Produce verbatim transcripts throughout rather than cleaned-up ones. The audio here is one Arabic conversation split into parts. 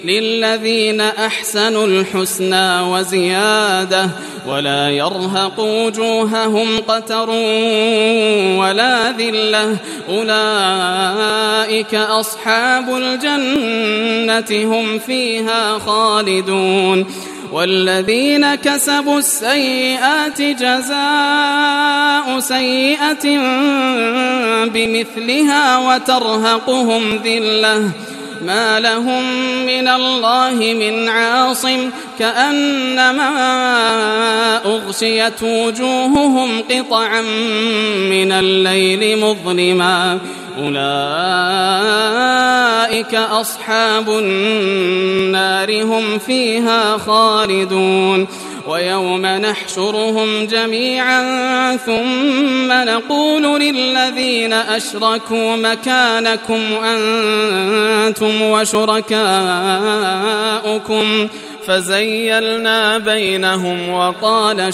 للذين أحسنوا الحسنى وزيادة ولا يرهق وجوههم قتر ولا ذلة أولئك أصحاب الجنة هم فيها خالدون والذين كسبوا السيئات جزاء سيئة بمثلها وترهقهم ذلة ما لهم من الله من عاصم كأنما أغشيت وجوههم قطعا من الليل مظلما أولئك أصحاب النار هم فيها خالدون ويوم نحشرهم جميعا ثم نقول للذين أشركوا مكانكم أنتم وشركاؤكم فزيلنا بينهم وقال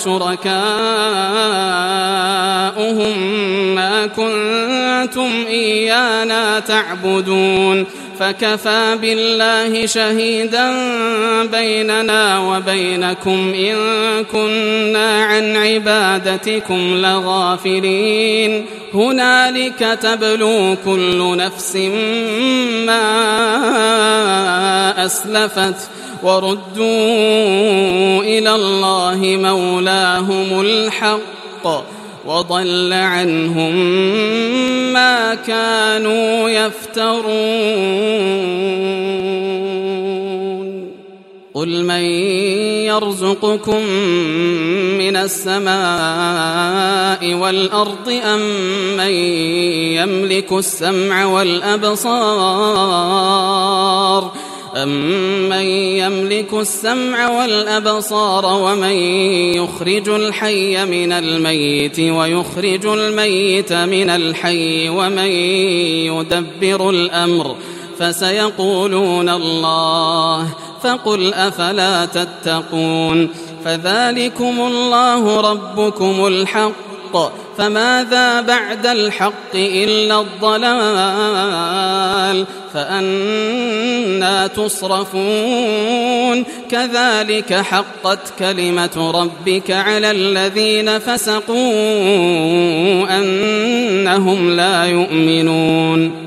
شركاؤهم ما كنتم إيانا تعبدون فكفى بالله شهيدا بيننا وبينكم إن كنا عن عبادتكم لغافلين هنالك تبلو كل نفس ما أسلفت وردوا إلى الله مولاهم الحق وضل عنهم ما كانوا يفترون قل من يرزقكم من السماء والأرض أم من يملك السمع والأبصار أمن يملك السمع والأبصار ومن يخرج الحي من الميت ويخرج الميت من الحي ومن يدبر الأمر فسيقولون الله فقل أفلا تتقون فذلكم الله ربكم الحق فماذا بعد الحق إلا الضلال فأنى تصرفون كذلك حقت كلمة ربك على الذين فسقوا أنهم لا يؤمنون